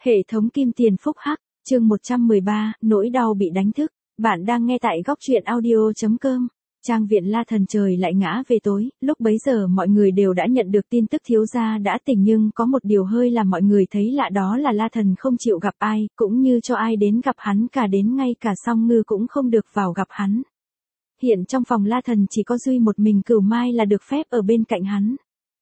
Hệ thống kim tiền phúc hắc, chương 113, nỗi đau bị đánh thức. Bạn đang nghe tại góc truyện audio.com. Trang viện La Thần trời lại ngã về tối, lúc bấy giờ mọi người đều đã nhận được tin tức thiếu gia đã tỉnh, nhưng có một điều hơi làm mọi người thấy lạ, đó là La Thần không chịu gặp ai, cũng như cho ai đến gặp hắn cả, đến ngay cả Song Ngư cũng không được vào gặp hắn. Hiện trong phòng La Thần chỉ có duy một mình Cửu Mai là được phép ở bên cạnh hắn.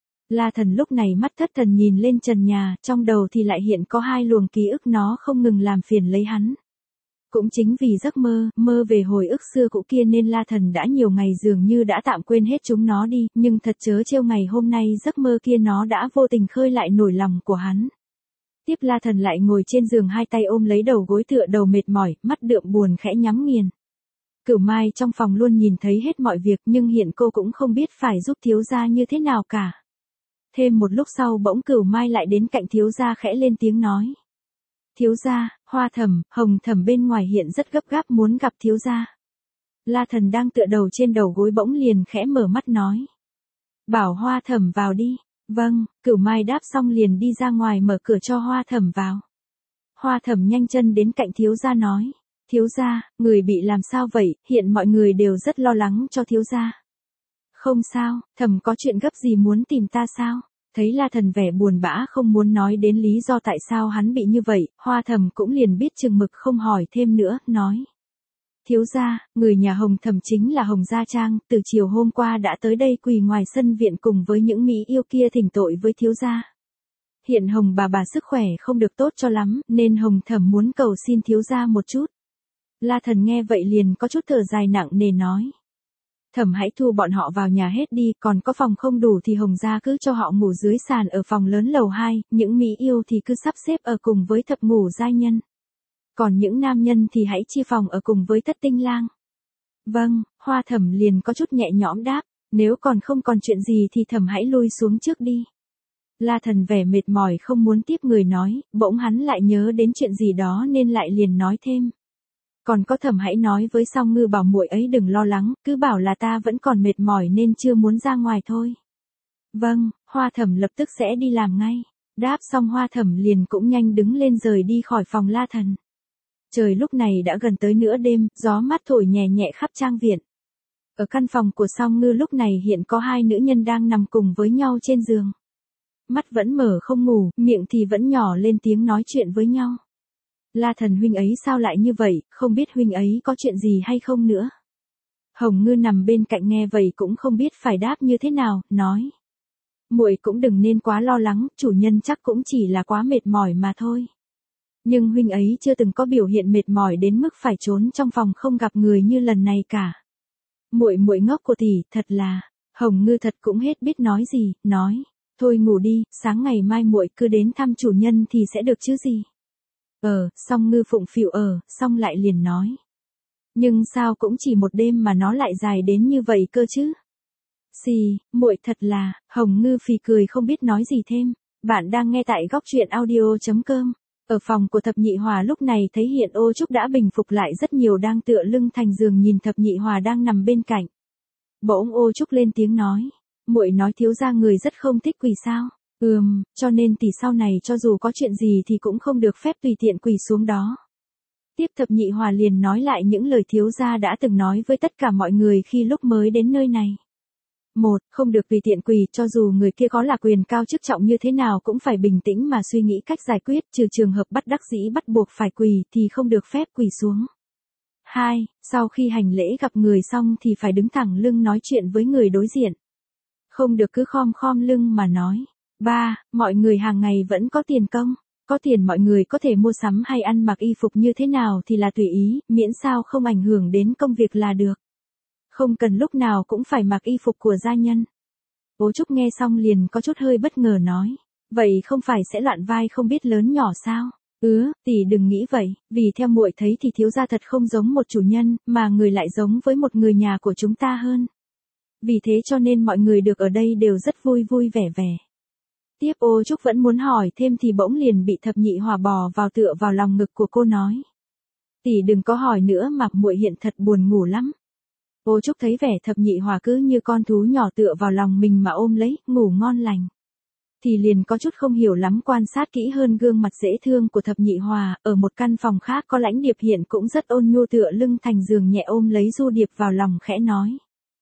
La Thần lúc này mắt thất thần nhìn lên trần nhà, trong đầu thì lại hiện có hai luồng ký ức, nó không ngừng làm phiền lấy hắn. Cũng chính vì giấc mơ về hồi ức xưa cũ kia nên La Thần đã nhiều ngày dường như đã tạm quên hết chúng nó đi, nhưng thật chớ trêu, ngày hôm nay giấc mơ kia nó đã vô tình khơi lại nỗi lòng của hắn. Tiếp La Thần lại ngồi trên giường, hai tay ôm lấy đầu gối tựa đầu mệt mỏi, mắt đượm buồn khẽ nhắm nghiền. Cửu Mai trong phòng luôn nhìn thấy hết mọi việc, nhưng hiện cô cũng không biết phải giúp thiếu gia như thế nào cả. Thêm một lúc sau bỗng Cửu Mai lại đến cạnh thiếu gia khẽ lên tiếng nói. Thiếu gia, Hoa Thẩm, Hồng Thẩm bên ngoài hiện rất gấp gáp muốn gặp thiếu gia. La Thần đang tựa đầu trên đầu gối bỗng liền khẽ mở mắt nói. Bảo Hoa Thẩm vào đi. Vâng, Cửu Mai đáp xong liền đi ra ngoài mở cửa cho Hoa Thẩm vào. Hoa Thẩm nhanh chân đến cạnh thiếu gia nói. Thiếu gia, người bị làm sao vậy, hiện mọi người đều rất lo lắng cho thiếu gia. Không sao, Thẩm có chuyện gấp gì muốn tìm ta sao? Thấy La Thần vẻ buồn bã không muốn nói đến lý do tại sao hắn bị như vậy, Hoa Thẩm cũng liền biết chừng mực không hỏi thêm nữa, nói. Thiếu gia, người nhà Hồng Thẩm chính là Hồng Gia Trang, từ chiều hôm qua đã tới đây quỳ ngoài sân viện cùng với những mỹ yêu kia thỉnh tội với thiếu gia. Hiện Hồng bà sức khỏe không được tốt cho lắm, nên Hồng Thẩm muốn cầu xin thiếu gia một chút. La Thần nghe vậy liền có chút thở dài nặng nề nói. Thẩm hãy thu bọn họ vào nhà hết đi, còn có phòng không đủ thì Hồng gia cứ cho họ ngủ dưới sàn ở phòng lớn lầu 2, những mỹ yêu thì cứ sắp xếp ở cùng với thập ngủ giai nhân. Còn những nam nhân thì hãy chia phòng ở cùng với thất tinh lang. Vâng, Hoa Thẩm liền có chút nhẹ nhõm đáp, nếu còn không còn chuyện gì thì Thẩm hãy lui xuống trước đi. La Thần vẻ mệt mỏi không muốn tiếp người nói, bỗng hắn lại nhớ đến chuyện gì đó nên lại liền nói thêm. Còn có Thẩm hãy nói với Song Ngư bảo muội ấy đừng lo lắng, cứ bảo là ta vẫn còn mệt mỏi nên chưa muốn ra ngoài thôi. Vâng, Hoa Thẩm lập tức sẽ đi làm ngay. Đáp xong Hoa Thẩm liền cũng nhanh đứng lên rời đi khỏi phòng La Thần. Trời lúc này đã gần tới nửa đêm, gió mát thổi nhẹ nhẹ khắp trang viện. Ở căn phòng của Song Ngư lúc này hiện có hai nữ nhân đang nằm cùng với nhau trên giường. Mắt vẫn mở không ngủ, miệng thì vẫn nhỏ lên tiếng nói chuyện với nhau. La Thần huynh ấy sao lại như vậy, không biết huynh ấy có chuyện gì hay không nữa. Hồng Ngư nằm bên cạnh nghe vậy cũng không biết phải đáp như thế nào, nói. Muội cũng đừng nên quá lo lắng, chủ nhân chắc cũng chỉ là quá mệt mỏi mà thôi. Nhưng huynh ấy chưa từng có biểu hiện mệt mỏi đến mức phải trốn trong phòng không gặp người như lần này cả. Muội ngốc của tỷ, thật là. Hồng Ngư thật cũng hết biết nói gì, nói. Thôi ngủ đi, sáng ngày mai muội cứ đến thăm chủ nhân thì sẽ được chứ gì. Song Ngư phụng phịu xong lại liền nói. Nhưng sao cũng chỉ một đêm mà nó lại dài đến như vậy cơ chứ? Muội thật là, Hồng Ngư phì cười không biết nói gì thêm. Bạn đang nghe tại góc truyện audio.com. Ở phòng của Thập Nhị Hòa lúc này thấy hiện Ô Trúc đã bình phục lại rất nhiều, đang tựa lưng thành giường nhìn Thập Nhị Hòa đang nằm bên cạnh. Bỗng Ô Trúc lên tiếng nói. Muội nói thiếu gia người rất không thích quỳ sao? Cho nên tỷ sau này cho dù có chuyện gì thì cũng không được phép tùy tiện quỳ xuống đó. Tiếp Thập Nhị Hòa liền nói lại những lời thiếu gia đã từng nói với tất cả mọi người khi lúc mới đến nơi này. 1. Không được tùy tiện quỳ, cho dù người kia có là quyền cao chức trọng như thế nào cũng phải bình tĩnh mà suy nghĩ cách giải quyết, trừ trường hợp bắt đắc dĩ bắt buộc phải quỳ thì không được phép quỳ xuống. 2. Sau khi hành lễ gặp người xong thì phải đứng thẳng lưng nói chuyện với người đối diện. Không được cứ khom lưng mà nói. 3. Mọi người hàng ngày vẫn có tiền công. Có tiền mọi người có thể mua sắm hay ăn mặc y phục như thế nào thì là tùy ý, miễn sao không ảnh hưởng đến công việc là được. Không cần lúc nào cũng phải mặc y phục của gia nhân. Ô Trúc nghe xong liền có chút hơi bất ngờ nói. Vậy không phải sẽ loạn vai không biết lớn nhỏ sao? Tỷ đừng nghĩ vậy, vì theo muội thấy thì thiếu gia thật không giống một chủ nhân, mà người lại giống với một người nhà của chúng ta hơn. Vì thế cho nên mọi người được ở đây đều rất vui vui vẻ vẻ. Tiếp Ô Trúc vẫn muốn hỏi thêm thì bỗng liền bị Thập Nhị Hòa bò vào tựa vào lòng ngực của cô nói. Tỷ đừng có hỏi nữa mà muội hiện thật buồn ngủ lắm. Ô Trúc thấy vẻ Thập Nhị Hòa cứ như con thú nhỏ tựa vào lòng mình mà ôm lấy, ngủ ngon lành. thì liền có chút không hiểu lắm quan sát kỹ hơn gương mặt dễ thương của Thập Nhị Hòa, ở một căn phòng khác có Lãnh Điệp hiện cũng rất ôn nhu tựa lưng thành giường nhẹ ôm lấy Du Điệp vào lòng khẽ nói.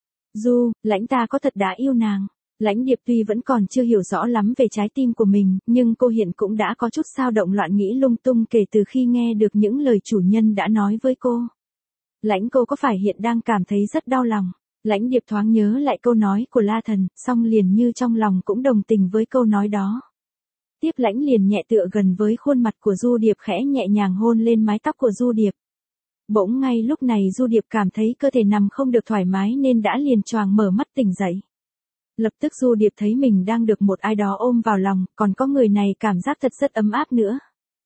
Du, Lãnh ta có thật đã yêu nàng. Lãnh Điệp tuy vẫn còn chưa hiểu rõ lắm về trái tim của mình, nhưng cô hiện cũng đã có chút xao động loạn nghĩ lung tung kể từ khi nghe được những lời chủ nhân đã nói với cô. Lãnh cô có phải hiện đang cảm thấy rất đau lòng? Lãnh Điệp thoáng nhớ lại câu nói của La Thần, song liền như trong lòng cũng đồng tình với câu nói đó. Tiếp Lãnh liền nhẹ tựa gần với khuôn mặt của Du Điệp khẽ nhẹ nhàng hôn lên mái tóc của Du Điệp. Bỗng ngay lúc này Du Điệp cảm thấy cơ thể nằm không được thoải mái nên đã liền choàng mở mắt tỉnh dậy. Lập tức Du Điệp thấy mình đang được một ai đó ôm vào lòng, còn có người này cảm giác thật rất ấm áp nữa.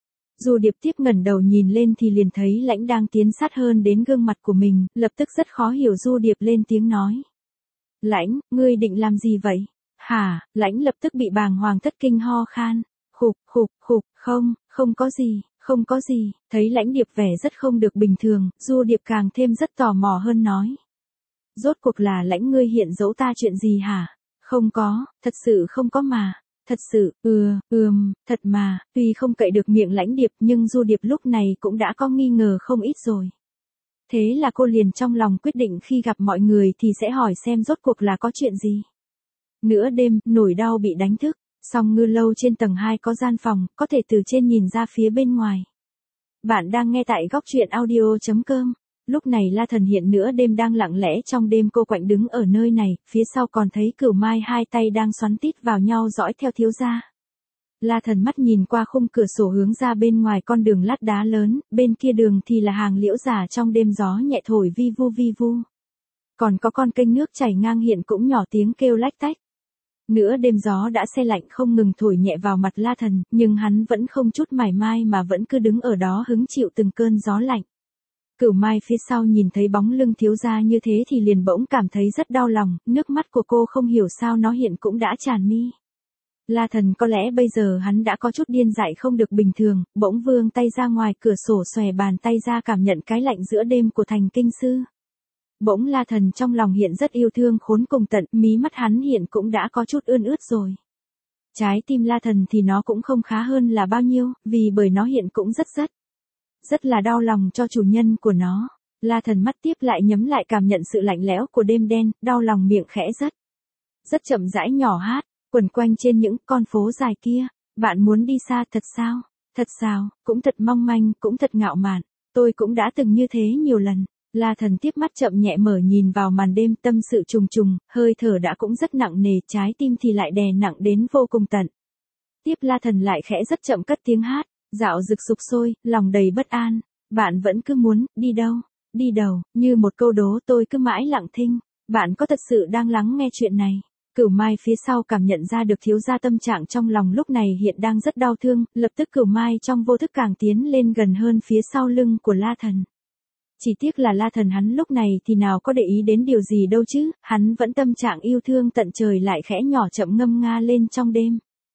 Du Điệp tiếp ngẩng đầu nhìn lên thì liền thấy Lãnh đang tiến sát hơn đến gương mặt của mình, lập tức rất khó hiểu Du Điệp lên tiếng nói. Lãnh, ngươi định làm gì vậy? Hả? Lãnh lập tức bị bàng hoàng thất kinh ho khan. Khục, không có gì, không có gì. Thấy Lãnh Điệp vẻ rất không được bình thường, Du Điệp càng thêm rất tò mò hơn nói. Rốt cuộc là Lãnh ngươi hiện giấu ta chuyện gì hả? Không có, thật sự không có mà. Thật sự, thật mà, tuy không cậy được miệng Lãnh Điệp nhưng Du Điệp lúc này cũng đã có nghi ngờ không ít rồi. Thế là cô liền trong lòng quyết định khi gặp mọi người thì sẽ hỏi xem rốt cuộc là có chuyện gì. Nửa đêm, nổi đau bị đánh thức, song Ngư Lâu trên tầng 2 có gian phòng, có thể từ trên nhìn ra phía bên ngoài. Bạn đang nghe tại góc truyện audio.com. Lúc này La Thần hiện nửa đêm đang lặng lẽ trong đêm cô quạnh đứng ở nơi này, phía sau còn thấy Cửu Mai hai tay đang xoắn tít vào nhau dõi theo thiếu gia. La Thần mắt nhìn qua khung cửa sổ hướng ra bên ngoài con đường lát đá lớn, bên kia đường thì là hàng liễu già trong đêm gió nhẹ thổi vi vu. Còn có con kênh nước chảy ngang hiện cũng nhỏ tiếng kêu lách tách. Nửa đêm gió đã se lạnh không ngừng thổi nhẹ vào mặt La Thần, nhưng hắn vẫn không chút mải mai mà vẫn cứ đứng ở đó hứng chịu từng cơn gió lạnh. Cửu Mai phía sau nhìn thấy bóng lưng thiếu gia như thế thì liền bỗng cảm thấy rất đau lòng, nước mắt của cô không hiểu sao nó hiện cũng đã tràn mi. La Thần có lẽ bây giờ hắn đã có chút điên dại không được bình thường, bỗng vươn tay ra ngoài cửa sổ xòe bàn tay ra cảm nhận cái lạnh giữa đêm của thành kinh sư. Bỗng La Thần trong lòng hiện rất yêu thương khốn cùng tận, mí mắt hắn hiện cũng đã có chút ươn ướt rồi. Trái tim La Thần thì nó cũng không khá hơn là bao nhiêu, vì bởi nó hiện cũng rất là đau lòng cho chủ nhân của nó. La Thần mắt tiếp lại nhắm lại cảm nhận sự lạnh lẽo của đêm đen, đau lòng miệng khẽ rất chậm rãi nhỏ hát, quẩn quanh trên những con phố dài kia. Bạn muốn đi xa thật sao? Thật sao? Cũng thật mong manh, cũng thật ngạo mạn. Tôi cũng đã từng như thế nhiều lần. La Thần tiếp mắt chậm nhẹ mở nhìn vào màn đêm, tâm sự trùng trùng, hơi thở đã cũng rất nặng nề, trái tim thì lại đè nặng đến vô cùng tận. Tiếp La Thần lại khẽ rất chậm cất tiếng hát, dạo rực sục sôi, lòng đầy bất an. Bạn vẫn cứ muốn, đi đâu, như một câu đố tôi cứ mãi lặng thinh. Bạn có thật sự đang lắng nghe chuyện này? Cửu Mai phía sau cảm nhận ra được thiếu gia tâm trạng trong lòng lúc này hiện đang rất đau thương, lập tức Cửu Mai trong vô thức càng tiến lên gần hơn phía sau lưng của La Thần. Chỉ tiếc là La Thần hắn lúc này thì nào có để ý đến điều gì đâu chứ, hắn vẫn tâm trạng yêu thương tận trời lại khẽ nhỏ chậm ngâm nga lên trong đêm.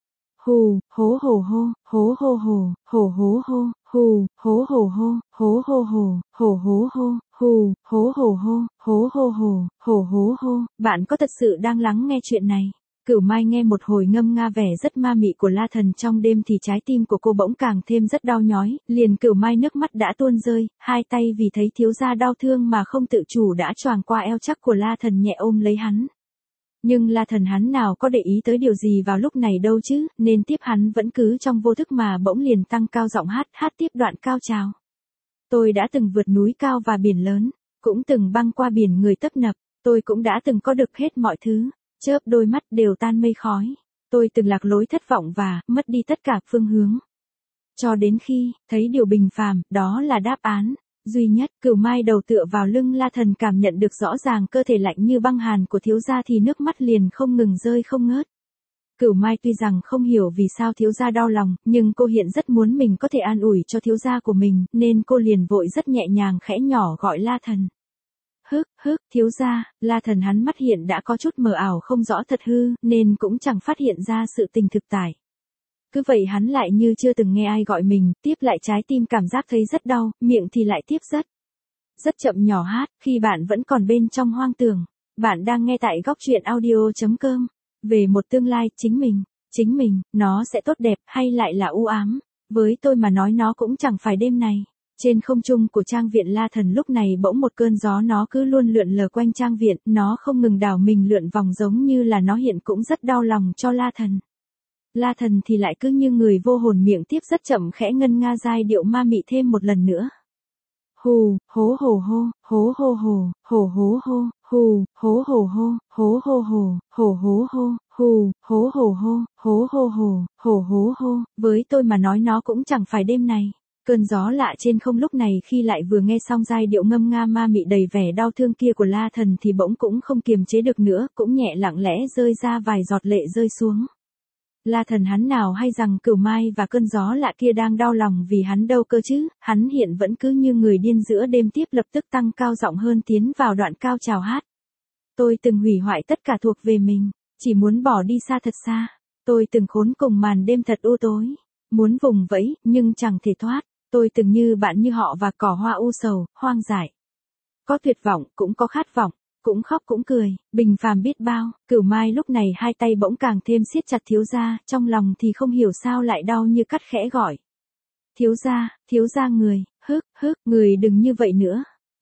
Hù, hố hồ hô, hố hô hồ, hổ hố hô, hù, hố hồ hô, hố hô hồ, hổ hố hô, hù, hố hồ hô, hố hô hồ, hổ hố hô. Bạn có thật sự đang lắng nghe chuyện này? Cửu Mai nghe một hồi ngâm nga vẻ rất ma mị của La Thần trong đêm thì trái tim của cô bỗng càng thêm rất đau nhói, liền Cửu Mai nước mắt đã tuôn rơi, hai tay vì thấy thiếu gia đau thương mà không tự chủ đã choàng qua eo chắc của La Thần nhẹ ôm lấy hắn. Nhưng La Thần hắn nào có để ý tới điều gì vào lúc này đâu chứ, nên tiếp hắn vẫn cứ trong vô thức mà bỗng liền tăng cao giọng hát tiếp đoạn cao trào. Tôi đã từng vượt núi cao và biển lớn, cũng từng băng qua biển người tấp nập, tôi cũng đã từng có được hết mọi thứ, chớp đôi mắt đều tan mây khói. Tôi từng lạc lối thất vọng và mất đi tất cả phương hướng. Cho đến khi thấy điều bình phàm, đó là đáp án duy nhất. Cửu Mai đầu tựa vào lưng La Thần cảm nhận được rõ ràng cơ thể lạnh như băng hàn của thiếu gia thì nước mắt liền không ngừng rơi không ngớt. Cửu Mai tuy rằng không hiểu vì sao thiếu gia đau lòng, nhưng cô hiện rất muốn mình có thể an ủi cho thiếu gia của mình, nên cô liền vội rất nhẹ nhàng khẽ nhỏ gọi La Thần. Thiếu gia. La Thần hắn mắt hiện đã có chút mờ ảo không rõ thật hư, nên cũng chẳng phát hiện ra sự tình thực tại. Cứ vậy hắn lại như chưa từng nghe ai gọi mình, tiếp lại trái tim cảm giác thấy rất đau, miệng thì lại tiếp rất chậm nhỏ hát, khi bạn vẫn còn bên trong hoang tưởng. Bạn đang nghe tại góc truyện audio.com. Về một tương lai, chính mình chính mình, nó sẽ tốt đẹp hay lại là u ám. Với tôi mà nói nó cũng chẳng phải đêm này. Trên không trung của trang viện La Thần lúc này bỗng một cơn gió nó cứ luôn lượn lờ quanh trang viện, nó không ngừng đảo mình lượn vòng giống như là nó hiện cũng rất đau lòng cho La Thần. La Thần thì lại cứ như người vô hồn miệng tiếp rất chậm khẽ ngân nga giai điệu ma mị thêm một lần nữa. Hù, hố hồ hô, hố hô hồ, hổ hố hô, hù, hố hồ hô, hố hô hồ, hổ hố hô, hù, hố hồ hô, hố hô hồ, hổ hố hô, với tôi mà nói nó cũng chẳng phải đêm này. Cơn gió lạ trên không lúc này khi lại vừa nghe xong giai điệu ngâm nga ma mị đầy vẻ đau thương kia của La Thần thì bỗng cũng không kiềm chế được nữa, cũng nhẹ lặng lẽ rơi ra vài giọt lệ rơi xuống. La Thần hắn nào hay rằng Cửu Mai và cơn gió lạ kia đang đau lòng vì hắn đâu cơ chứ, hắn hiện vẫn cứ như người điên giữa đêm tiếp lập tức tăng cao giọng hơn tiến vào đoạn cao trào hát. Tôi từng hủy hoại tất cả thuộc về mình, chỉ muốn bỏ đi xa thật xa. Tôi từng khốn cùng màn đêm thật u tối, muốn vùng vẫy nhưng chẳng thể thoát. Tôi từng như bạn như họ và cỏ hoa u sầu, hoang dại. Có tuyệt vọng, cũng có khát vọng, cũng khóc cũng cười, bình phàm biết bao. Cửu Mai lúc này hai tay bỗng càng thêm siết chặt thiếu gia, trong lòng thì không hiểu sao lại đau như cắt khẽ gọi. Thiếu gia người, người đừng như vậy nữa.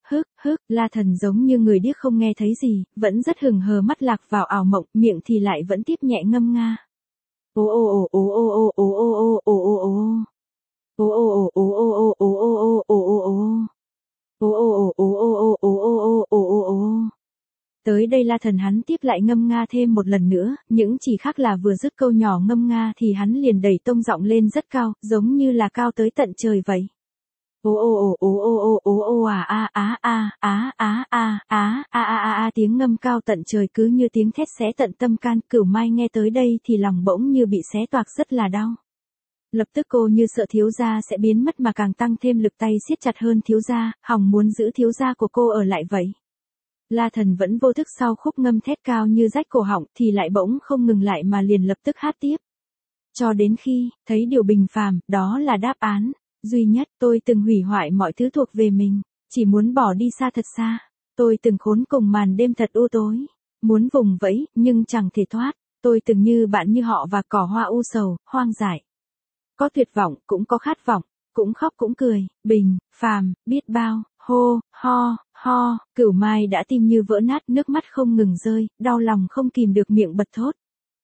La Thần giống như người điếc không nghe thấy gì, vẫn rất hừng hờ mắt lạc vào ảo mộng, miệng thì lại vẫn tiếp nhẹ ngâm nga. Ô ô ô ô ô ô ô ô ô ô ô. Ô ô ô ô ô ô ô ô ô ô ô. Ô ô ô ô ô ô ô ô ô ô ô. Tới đây La Thần hắn tiếp lại ngâm nga thêm một lần nữa, những chỉ khác là vừa dứt câu nhỏ ngâm nga thì hắn liền đẩy tông giọng lên rất cao, giống như là cao tới tận trời vậy. Ô ô ô ô ô ô ô ô à á á á á á á á á á tiếng ngâm cao tận trời cứ như tiếng thét xé tận tâm can. Cửu Mai nghe tới đây thì lòng bỗng như bị xé toạc rất là đau. Lập tức cô như sợ thiếu gia sẽ biến mất mà càng tăng thêm lực tay siết chặt hơn thiếu gia, hòng muốn giữ thiếu gia của cô ở lại vậy. La Thần vẫn vô thức sau khúc ngâm thét cao như rách cổ họng thì lại bỗng không ngừng lại mà liền lập tức hát tiếp. Cho đến khi thấy điều bình phàm, đó là đáp án duy nhất. Tôi từng hủy hoại mọi thứ thuộc về mình, chỉ muốn bỏ đi xa thật xa. Tôi từng khốn cùng màn đêm thật u tối, muốn vùng vẫy nhưng chẳng thể thoát. Tôi từng như bạn như họ và cỏ hoa u sầu, hoang dại. Có tuyệt vọng, cũng có khát vọng, cũng khóc cũng cười, bình phàm biết bao. Hô, ho, Cửu Mai đã tim như vỡ nát, nước mắt không ngừng rơi, đau lòng không kìm được miệng bật thốt.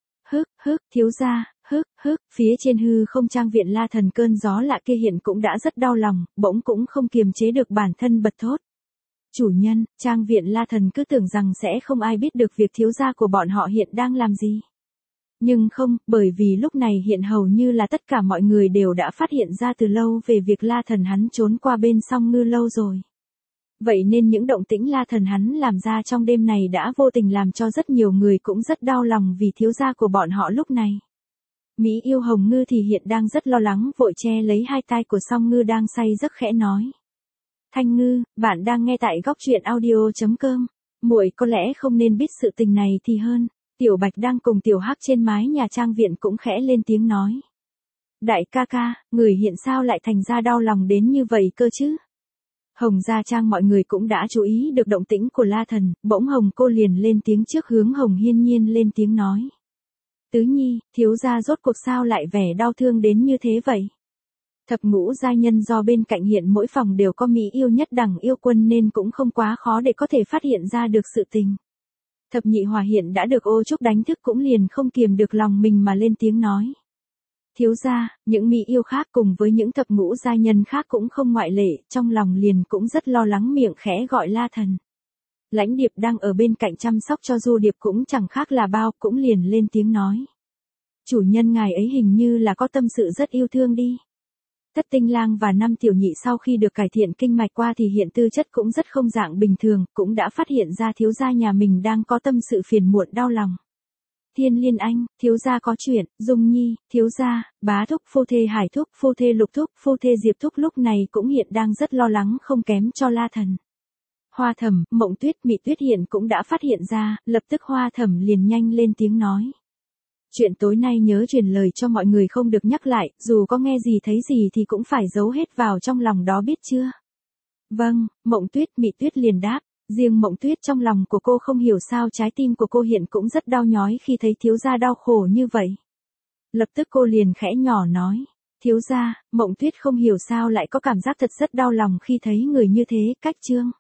Thiếu gia, phía trên hư không trang viện La Thần cơn gió lạ kia hiện cũng đã rất đau lòng, bỗng cũng không kiềm chế được bản thân bật thốt. Chủ nhân, trang viện La Thần cứ tưởng rằng sẽ không ai biết được việc thiếu gia của bọn họ hiện đang làm gì. Nhưng không, bởi vì lúc này hiện hầu như là tất cả mọi người đều đã phát hiện ra từ lâu về việc La Thần hắn trốn qua bên song ngư lâu rồi. Vậy nên những động tĩnh La Thần hắn làm ra trong đêm này đã vô tình làm cho rất nhiều người cũng rất đau lòng vì thiếu gia của bọn họ lúc này. Mỹ yêu Hồng Ngư thì hiện đang rất lo lắng, vội che lấy hai tai của song ngư đang say giấc khẽ nói. Thanh Ngư, bạn đang nghe tại góc truyện audio.com. Muội có lẽ không nên biết sự tình này thì hơn. Tiểu Bạch đang cùng Tiểu Hắc trên mái nhà trang viện cũng khẽ lên tiếng nói. Đại ca ca, người hiện sao lại thành ra đau lòng đến như vậy cơ chứ? Hồng Gia Trang mọi người cũng đã chú ý được động tĩnh của La Thần, bỗng Hồng cô liền lên tiếng trước hướng Hồng Hiên Nhiên lên tiếng nói. Tứ Nhi, thiếu gia rốt cuộc sao lại vẻ đau thương đến như thế vậy? Thập ngũ giai nhân do bên cạnh hiện mỗi phòng đều có Mỹ yêu nhất đẳng yêu quân nên cũng không quá khó để có thể phát hiện ra được sự tình. Thập nhị hòa hiện đã được Ô Trúc đánh thức cũng liền không kiềm được lòng mình mà lên tiếng nói. Thiếu gia, những Mỹ yêu khác cùng với những thập ngũ giai nhân khác cũng không ngoại lệ, trong lòng liền cũng rất lo lắng miệng khẽ gọi La Thần. Lãnh Điệp đang ở bên cạnh chăm sóc cho Du Điệp cũng chẳng khác là bao, cũng liền lên tiếng nói. Chủ nhân ngài ấy hình như là có tâm sự rất yêu thương đi. Thất Tinh Lang và Năm Tiểu Nhị sau khi được cải thiện kinh mạch qua thì hiện tư chất cũng rất không dạng bình thường, cũng đã phát hiện ra thiếu gia nhà mình đang có tâm sự phiền muộn đau lòng. Thiên Liên Anh, thiếu gia có chuyện. Dung Nhi, thiếu gia, Bá Thúc, phu thê Hải Thúc, phu thê Lục Thúc, phu thê Diệp Thúc lúc này cũng hiện đang rất lo lắng không kém cho La Thần. Hoa Thẩm, Mộng Tuyết, Mị Tuyết hiện cũng đã phát hiện ra, lập tức Hoa Thẩm liền nhanh lên tiếng nói. Chuyện tối nay nhớ truyền lời cho mọi người không được nhắc lại, dù có nghe gì thấy gì thì cũng phải giấu hết vào trong lòng đó biết chưa? Vâng, Mộng Tuyết, Mị Tuyết liền đáp. Riêng Mộng Tuyết trong lòng của cô không hiểu sao trái tim của cô hiện cũng rất đau nhói khi thấy thiếu gia đau khổ như vậy. Lập tức cô liền khẽ nhỏ nói. Thiếu gia, Mộng Tuyết không hiểu sao lại có cảm giác thật rất đau lòng khi thấy người như thế, Cách Trương.